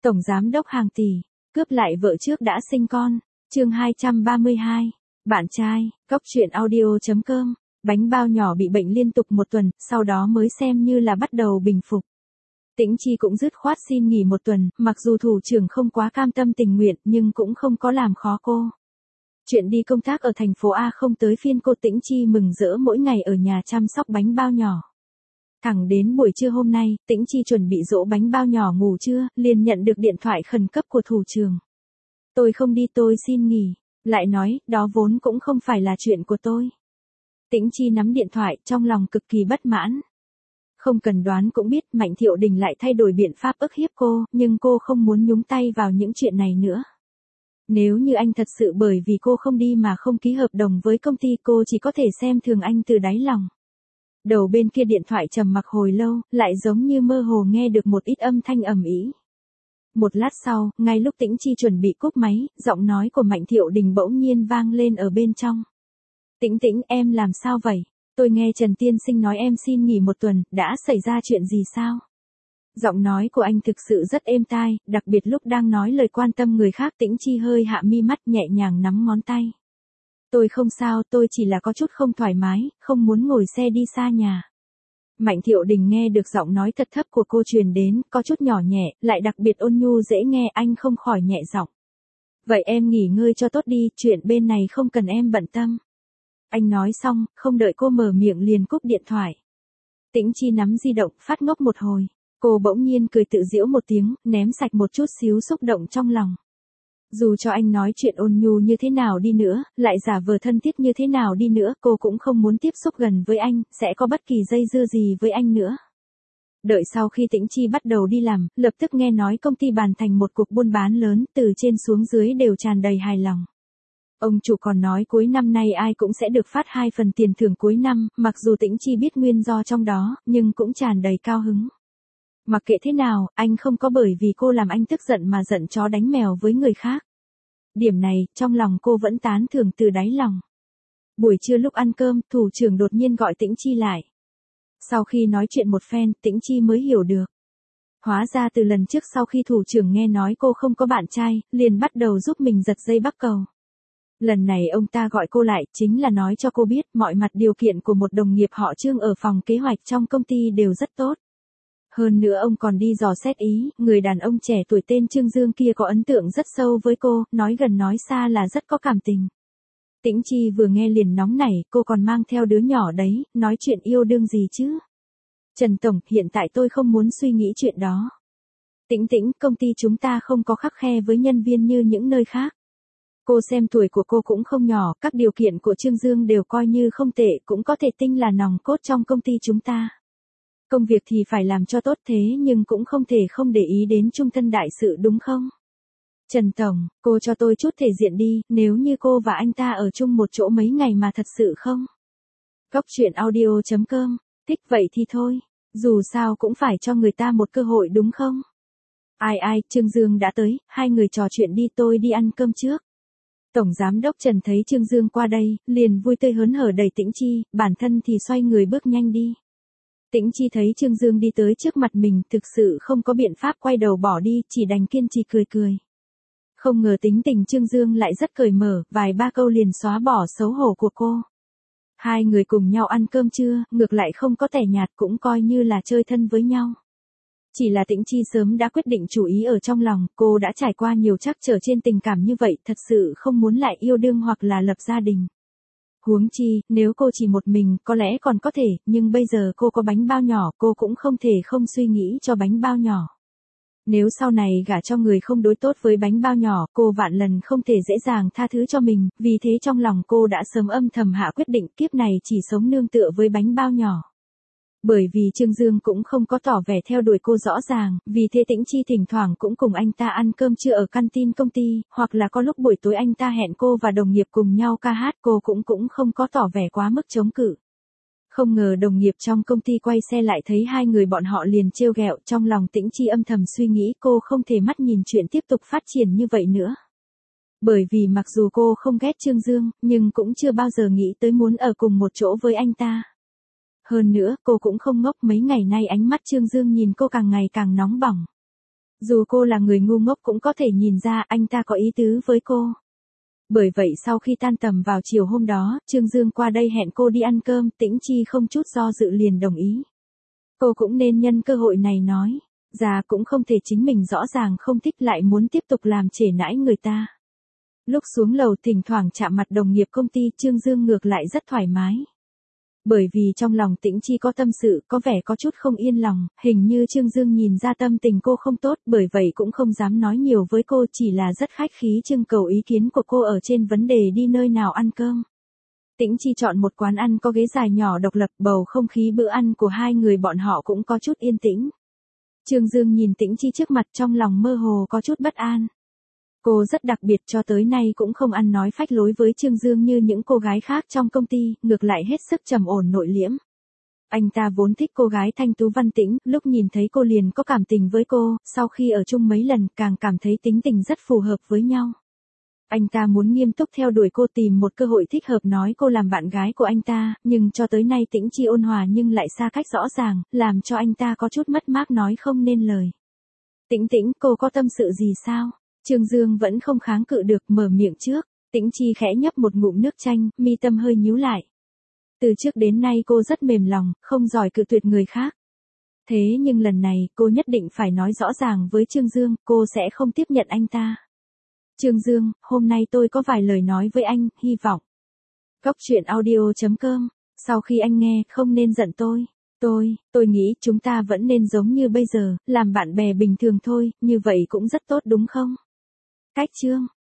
Tổng giám đốc hàng tỷ, cướp lại vợ trước đã sinh con. Chương 232. Bạn trai, Cóc truyện audio.com. Bánh bao nhỏ bị bệnh liên tục một tuần, sau đó mới xem như là bắt đầu bình phục. Tĩnh Chi cũng dứt khoát xin nghỉ một tuần, mặc dù thủ trưởng không quá cam tâm tình nguyện nhưng cũng không có làm khó cô. Chuyện đi công tác ở thành phố A không tới phiên cô. Tĩnh Chi mừng rỡ mỗi ngày ở nhà chăm sóc bánh bao nhỏ. Thẳng đến buổi trưa hôm nay, Tĩnh Chi chuẩn bị dỗ bánh bao nhỏ ngủ trưa, liền nhận được điện thoại khẩn cấp của thủ trưởng. Tôi không đi, tôi xin nghỉ. Lại nói, đó vốn cũng không phải là chuyện của tôi. Tĩnh Chi nắm điện thoại, trong lòng cực kỳ bất mãn. Không cần đoán cũng biết Mạnh Thiệu Đình lại thay đổi biện pháp ức hiếp cô, nhưng cô không muốn nhúng tay vào những chuyện này nữa. Nếu như anh thật sự bởi vì cô không đi mà không ký hợp đồng với công ty, cô chỉ có thể xem thường anh từ đáy lòng. Đầu bên kia điện thoại trầm mặc hồi lâu, lại giống như mơ hồ nghe được một ít âm thanh ầm ĩ. Một lát sau, ngay lúc Tĩnh Chi chuẩn bị cúp máy, giọng nói của Mạnh Thiệu Đình bỗng nhiên vang lên ở bên trong. Tĩnh Tĩnh, em làm sao vậy? Tôi nghe Trần Tiên Sinh nói em xin nghỉ một tuần, đã xảy ra chuyện gì sao? Giọng nói của anh thực sự rất êm tai, đặc biệt lúc đang nói lời quan tâm người khác. Tĩnh Chi hơi hạ mi mắt, nhẹ nhàng nắm ngón tay. Tôi không sao, tôi chỉ là có chút không thoải mái, không muốn ngồi xe đi xa nhà. Mạnh Thiệu Đình nghe được giọng nói thật thấp của cô truyền đến, có chút nhỏ nhẹ, lại đặc biệt ôn nhu dễ nghe, anh không khỏi nhẹ giọng. Vậy em nghỉ ngơi cho tốt đi, chuyện bên này không cần em bận tâm. Anh nói xong, không đợi cô mở miệng liền cúp điện thoại. Tĩnh Chi nắm di động, phát ngốc một hồi. Cô bỗng nhiên cười tự giễu một tiếng, ném sạch một chút xíu xúc động trong lòng. Dù cho anh nói chuyện ôn nhu như thế nào đi nữa, lại giả vờ thân thiết như thế nào đi nữa, cô cũng không muốn tiếp xúc gần với anh, sẽ có bất kỳ dây dưa gì với anh nữa. Đợi sau khi Tĩnh Chi bắt đầu đi làm, lập tức nghe nói công ty bàn thành một cuộc buôn bán lớn, từ trên xuống dưới đều tràn đầy hài lòng. Ông chủ còn nói cuối năm nay ai cũng sẽ được phát 2 phần tiền thưởng cuối năm, mặc dù Tĩnh Chi biết nguyên do trong đó, nhưng cũng tràn đầy cao hứng. Mặc kệ thế nào, anh không có bởi vì cô làm anh tức giận mà giận chó đánh mèo với người khác. Điểm này, trong lòng cô vẫn tán thưởng từ đáy lòng. Buổi trưa lúc ăn cơm, thủ trưởng đột nhiên gọi Tĩnh Chi lại. Sau khi nói chuyện một phen, Tĩnh Chi mới hiểu được. Hóa ra từ lần trước sau khi thủ trưởng nghe nói cô không có bạn trai, liền bắt đầu giúp mình giật dây bắc cầu. Lần này ông ta gọi cô lại, chính là nói cho cô biết mọi mặt điều kiện của một đồng nghiệp họ Trương ở phòng kế hoạch trong công ty đều rất tốt. Hơn nữa ông còn đi dò xét ý, người đàn ông trẻ tuổi tên Trương Dương kia có ấn tượng rất sâu với cô, nói gần nói xa là rất có cảm tình. Tĩnh Chi vừa nghe liền nóng nảy, cô còn mang theo đứa nhỏ đấy, nói chuyện yêu đương gì chứ? Trần Tổng, hiện tại tôi không muốn suy nghĩ chuyện đó. Tĩnh Tĩnh, công ty chúng ta không có khắt khe với nhân viên như những nơi khác. Cô xem tuổi của cô cũng không nhỏ, các điều kiện của Trương Dương đều coi như không tệ, cũng có thể tinh là nòng cốt trong công ty chúng ta. Công việc thì phải làm cho tốt thế nhưng cũng không thể không để ý đến trung thân đại sự đúng không? Trần Tổng, cô cho tôi chút thể diện đi, nếu như cô và anh ta ở chung một chỗ mấy ngày mà thật sự không? Cóc truyện audio.com, thích vậy thì thôi, dù sao cũng phải cho người ta một cơ hội đúng không? Ai, Trương Dương đã tới, hai người trò chuyện đi, tôi đi ăn cơm trước. Tổng giám đốc Trần thấy Trương Dương qua đây, liền vui tươi hớn hở đẩy Tĩnh Chi, bản thân thì xoay người bước nhanh đi. Tĩnh Chi thấy Trương Dương đi tới trước mặt mình, thực sự không có biện pháp quay đầu bỏ đi, chỉ đành kiên trì cười cười. Không ngờ tính tình Trương Dương lại rất cởi mở, vài ba câu liền xóa bỏ xấu hổ của cô. Hai người cùng nhau ăn cơm trưa, ngược lại không có tẻ nhạt, cũng coi như là chơi thân với nhau. Chỉ là Tĩnh Chi sớm đã quyết định chủ ý ở trong lòng, cô đã trải qua nhiều trắc trở trên tình cảm như vậy, thật sự không muốn lại yêu đương hoặc là lập gia đình. Huống chi, nếu cô chỉ một mình, có lẽ còn có thể, nhưng bây giờ cô có bánh bao nhỏ, cô cũng không thể không suy nghĩ cho bánh bao nhỏ. Nếu sau này gả cho người không đối tốt với bánh bao nhỏ, cô vạn lần không thể dễ dàng tha thứ cho mình, vì thế trong lòng cô đã sớm âm thầm hạ quyết định kiếp này chỉ sống nương tựa với bánh bao nhỏ. Bởi vì Trương Dương cũng không có tỏ vẻ theo đuổi cô rõ ràng, vì thế Tĩnh Chi thỉnh thoảng cũng cùng anh ta ăn cơm trưa ở canteen công ty, hoặc là có lúc buổi tối anh ta hẹn cô và đồng nghiệp cùng nhau ca hát, cô cũng không có tỏ vẻ quá mức chống cự. Không ngờ đồng nghiệp trong công ty quay xe lại thấy hai người bọn họ liền trêu ghẹo, trong lòng Tĩnh Chi âm thầm suy nghĩ cô không thể mắt nhìn chuyện tiếp tục phát triển như vậy nữa. Bởi vì mặc dù cô không ghét Trương Dương, nhưng cũng chưa bao giờ nghĩ tới muốn ở cùng một chỗ với anh ta. Hơn nữa, cô cũng không ngốc, mấy ngày nay ánh mắt Trương Dương nhìn cô càng ngày càng nóng bỏng. Dù cô là người ngu ngốc cũng có thể nhìn ra anh ta có ý tứ với cô. Bởi vậy sau khi tan tầm vào chiều hôm đó, Trương Dương qua đây hẹn cô đi ăn cơm, Tĩnh Chi không chút do dự liền đồng ý. Cô cũng nên nhân cơ hội này nói, già cũng không thể chính mình rõ ràng không thích lại muốn tiếp tục làm trễ nải người ta. Lúc xuống lầu thỉnh thoảng chạm mặt đồng nghiệp công ty, Trương Dương ngược lại rất thoải mái. Bởi vì trong lòng Tĩnh Chi có tâm sự, có vẻ có chút không yên lòng, hình như Trương Dương nhìn ra tâm tình cô không tốt, bởi vậy cũng không dám nói nhiều với cô, chỉ là rất khách khí trưng cầu ý kiến của cô ở trên vấn đề đi nơi nào ăn cơm. Tĩnh Chi chọn một quán ăn có ghế dài nhỏ độc lập, bầu không khí bữa ăn của hai người bọn họ cũng có chút yên tĩnh. Trương Dương nhìn Tĩnh Chi trước mặt trong lòng mơ hồ có chút bất an. Cô rất đặc biệt, cho tới nay cũng không ăn nói phách lối với Trương Dương như những cô gái khác trong công ty, ngược lại hết sức trầm ổn nội liễm. Anh ta vốn thích cô gái thanh tú văn tĩnh, lúc nhìn thấy cô liền có cảm tình với cô, sau khi ở chung mấy lần càng cảm thấy tính tình rất phù hợp với nhau. Anh ta muốn nghiêm túc theo đuổi cô, tìm một cơ hội thích hợp nói cô làm bạn gái của anh ta, nhưng cho tới nay Tĩnh Chi ôn hòa nhưng lại xa cách rõ ràng, làm cho anh ta có chút mất mát nói không nên lời. Tĩnh Tĩnh, cô có tâm sự gì sao? Trương Dương vẫn không kháng cự được, mở miệng trước. Tĩnh Chi khẽ nhấp một ngụm nước chanh, mi tâm hơi nhíu lại. Từ trước đến nay cô rất mềm lòng, không giỏi cự tuyệt người khác. Thế nhưng lần này cô nhất định phải nói rõ ràng với Trương Dương, cô sẽ không tiếp nhận anh ta. Trương Dương, hôm nay tôi có vài lời nói với anh, hy vọng. Góc truyện audio.com. Sau khi anh nghe, không nên giận tôi. Tôi nghĩ chúng ta vẫn nên giống như bây giờ, làm bạn bè bình thường thôi, như vậy cũng rất tốt đúng không? Cách chương